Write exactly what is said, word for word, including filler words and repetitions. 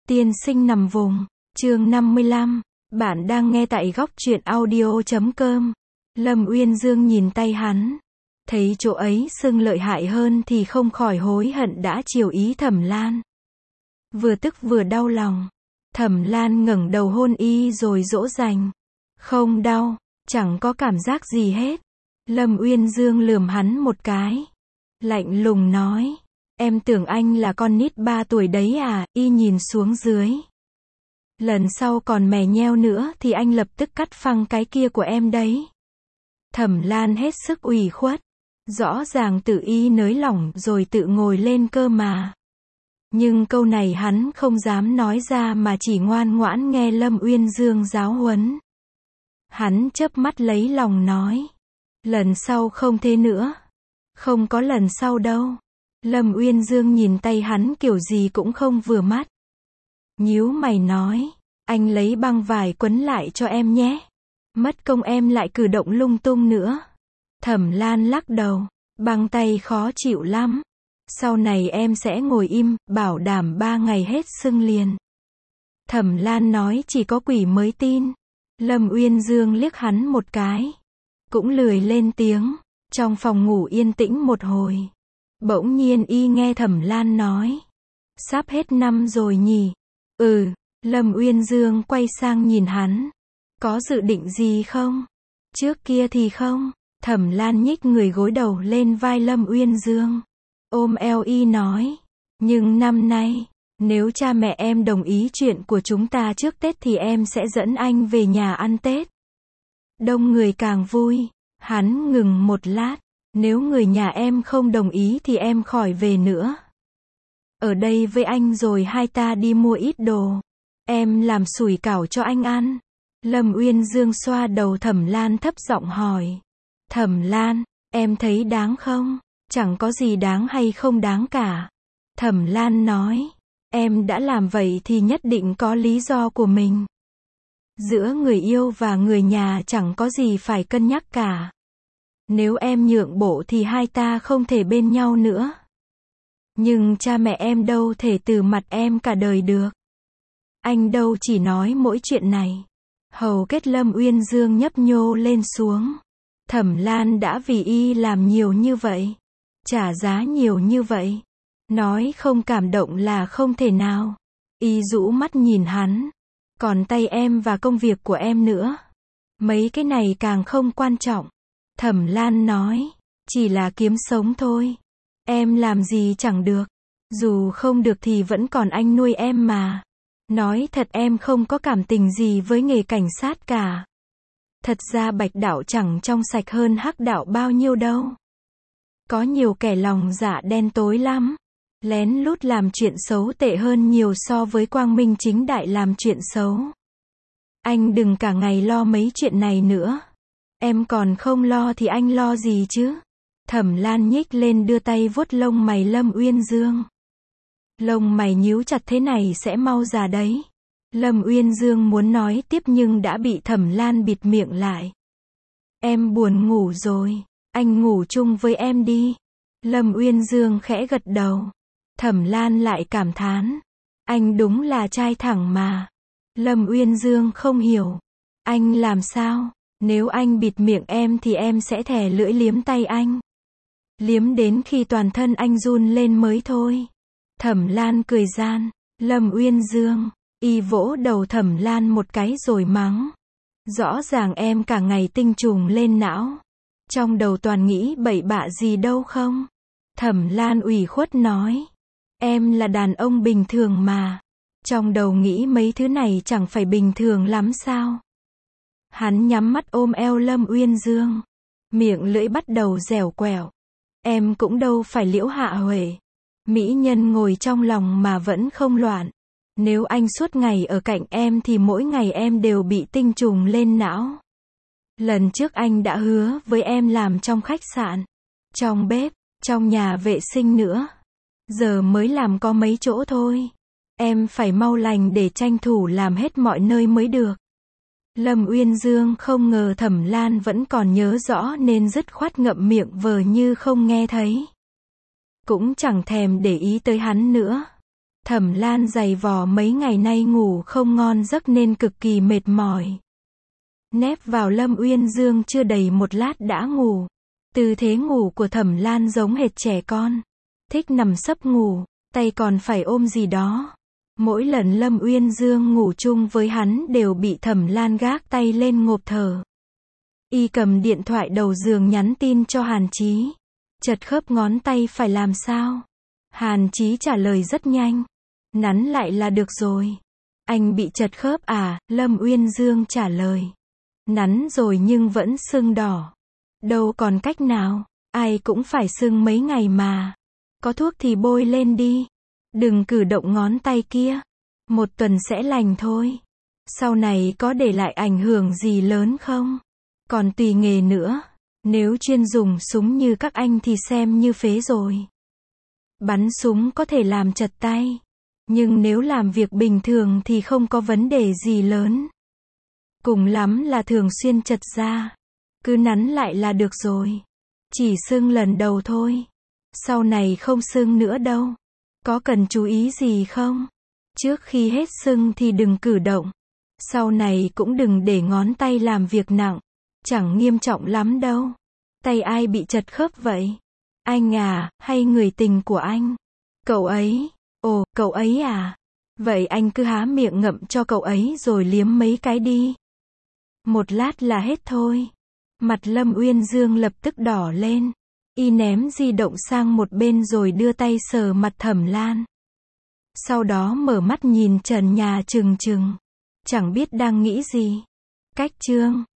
Tiên sinh nằm vùng, chương năm mươi lăm, bạn đang nghe tại góc truyện audio chấm com. Lâm Uyên Dương nhìn tay hắn, thấy chỗ ấy sưng lợi hại hơn thì không khỏi hối hận đã chiều ý Thẩm Lan. Vừa tức vừa đau lòng, Thẩm Lan ngẩng đầu hôn y rồi dỗ dành. Không đau, chẳng có cảm giác gì hết. Lâm Uyên Dương lườm hắn một cái, lạnh lùng nói, em tưởng anh là con nít ba tuổi đấy à, y nhìn xuống dưới. Lần sau còn mè nheo nữa thì anh lập tức cắt phăng cái kia của em đấy. Thẩm Lan hết sức ủy khuất, rõ ràng tự y nới lỏng rồi tự ngồi lên cơ mà. Nhưng câu này hắn không dám nói ra mà chỉ ngoan ngoãn nghe Lâm Uyên Dương giáo huấn. Hắn chớp mắt lấy lòng nói, lần sau không thế nữa. Không có lần sau đâu. Lâm Uyên Dương nhìn tay hắn kiểu gì cũng không vừa mắt. Nhíu mày nói, anh lấy băng vải quấn lại cho em nhé. Mất công em lại cử động lung tung nữa. Thẩm Lan lắc đầu, băng tay khó chịu lắm. Sau này em sẽ ngồi im, bảo đảm ba ngày hết sưng liền. Thẩm Lan nói chỉ có quỷ mới tin. Lâm Uyên Dương liếc hắn một cái, cũng lười lên tiếng. Trong phòng ngủ yên tĩnh một hồi, bỗng nhiên y nghe Thẩm Lan nói, sắp hết năm rồi nhỉ? Ừ. Lâm Uyên Dương quay sang nhìn hắn, có dự định gì không? Trước kia thì không. Thẩm Lan nhích người gối đầu lên vai Lâm Uyên Dương, ôm eo y nói, nhưng năm nay, nếu cha mẹ em đồng ý chuyện của chúng ta trước Tết thì em sẽ dẫn anh về nhà ăn Tết. Đông người càng vui. Hắn ngừng một lát, nếu người nhà em không đồng ý thì em khỏi về nữa. Ở đây với anh rồi hai ta đi mua ít đồ. Em làm sủi cảo cho anh ăn. Lâm Uyên Dương xoa đầu Thẩm Lan thấp giọng hỏi. Thẩm Lan, em thấy đáng không? Chẳng có gì đáng hay không đáng cả. Thẩm Lan nói, em đã làm vậy thì nhất định có lý do của mình. Giữa người yêu và người nhà chẳng có gì phải cân nhắc cả. Nếu em nhượng bộ thì hai ta không thể bên nhau nữa. Nhưng cha mẹ em đâu thể từ mặt em cả đời được. Anh đâu chỉ nói mỗi chuyện này. Hầu kết Lâm Uyên Dương nhấp nhô lên xuống. Thẩm Lan đã vì y làm nhiều như vậy, trả giá nhiều như vậy. Nói không cảm động là không thể nào. Y rũ mắt nhìn hắn. Còn tay em và công việc của em nữa. Mấy cái này càng không quan trọng. Thẩm Lan nói, chỉ là kiếm sống thôi. Em làm gì chẳng được. Dù không được thì vẫn còn anh nuôi em mà. Nói thật em không có cảm tình gì với nghề cảnh sát cả. Thật ra Bạch đạo chẳng trong sạch hơn Hắc đạo bao nhiêu đâu. Có nhiều kẻ lòng dạ đen tối lắm. Lén lút làm chuyện xấu tệ hơn nhiều so với quang minh chính đại làm chuyện xấu. Anh đừng cả ngày lo mấy chuyện này nữa. Em còn không lo thì anh lo gì chứ? Thẩm Lan nhích lên đưa tay vuốt lông mày Lâm Uyên Dương. Lông mày nhíu chặt thế này sẽ mau già đấy. Lâm Uyên Dương muốn nói tiếp nhưng đã bị Thẩm Lan bịt miệng lại. Em buồn ngủ rồi, anh ngủ chung với em đi. Lâm Uyên Dương khẽ gật đầu. Thẩm Lan lại cảm thán, anh đúng là trai thẳng mà. Lâm Uyên Dương không hiểu, anh làm sao? Nếu anh bịt miệng em thì em sẽ thè lưỡi liếm tay anh. Liếm đến khi toàn thân anh run lên mới thôi. Thẩm Lan cười gian. Lâm Uyên Dương, y vỗ đầu Thẩm Lan một cái rồi mắng. Rõ ràng em cả ngày tinh trùng lên não. Trong đầu toàn nghĩ bậy bạ gì đâu không? Thẩm Lan ủy khuất nói. Em là đàn ông bình thường mà. Trong đầu nghĩ mấy thứ này chẳng phải bình thường lắm sao? Hắn nhắm mắt ôm eo Lâm Uyên Dương. Miệng lưỡi bắt đầu dẻo quẹo. Em cũng đâu phải Liễu Hạ Huệ. Mỹ nhân ngồi trong lòng mà vẫn không loạn. Nếu anh suốt ngày ở cạnh em thì mỗi ngày em đều bị tinh trùng lên não. Lần trước anh đã hứa với em làm trong khách sạn, trong bếp, trong nhà vệ sinh nữa. Giờ mới làm có mấy chỗ thôi. Em phải mau lành để tranh thủ làm hết mọi nơi mới được. Lâm Uyên Dương không ngờ Thẩm Lan vẫn còn nhớ rõ nên dứt khoát ngậm miệng vờ như không nghe thấy. Cũng chẳng thèm để ý tới hắn nữa. Thẩm Lan giày vò mấy ngày nay ngủ không ngon giấc nên cực kỳ mệt mỏi. Nép vào Lâm Uyên Dương chưa đầy một lát đã ngủ. Tư thế ngủ của Thẩm Lan giống hệt trẻ con. Thích nằm sấp ngủ, tay còn phải ôm gì đó. Mỗi lần Lâm Uyên Dương ngủ chung với hắn đều bị Thẩm Lan gác tay lên ngộp thở. Y cầm điện thoại đầu giường nhắn tin cho Hàn Chí. Chật khớp ngón tay phải làm sao? Hàn Chí trả lời rất nhanh. Nắn lại là được rồi. Anh bị chật khớp à? Lâm Uyên Dương trả lời. Nắn rồi nhưng vẫn sưng đỏ. Đâu còn cách nào, ai cũng phải sưng mấy ngày mà. Có thuốc thì bôi lên đi. Đừng cử động ngón tay kia. Một tuần sẽ lành thôi. Sau này có để lại ảnh hưởng gì lớn không? Còn tùy nghề nữa. Nếu chuyên dùng súng như các anh thì xem như phế rồi. Bắn súng có thể làm chật tay. Nhưng nếu làm việc bình thường thì không có vấn đề gì lớn. Cùng lắm là thường xuyên chật da. Cứ nắn lại là được rồi. Chỉ sưng lần đầu thôi. Sau này không sưng nữa đâu. Có cần chú ý gì không? Trước khi hết sưng thì đừng cử động. Sau này cũng đừng để ngón tay làm việc nặng. Chẳng nghiêm trọng lắm đâu. Tay ai bị chật khớp vậy? Anh à, hay người tình của anh? Cậu ấy. Ồ, cậu ấy à? Vậy anh cứ há miệng ngậm cho cậu ấy rồi liếm mấy cái đi. Một lát là hết thôi. Mặt Lâm Uyên Dương lập tức đỏ lên. Y ném di động sang một bên rồi đưa tay sờ mặt Thẩm Lan. Sau đó mở mắt nhìn trần nhà trừng trừng. Chẳng biết đang nghĩ gì. Cách chương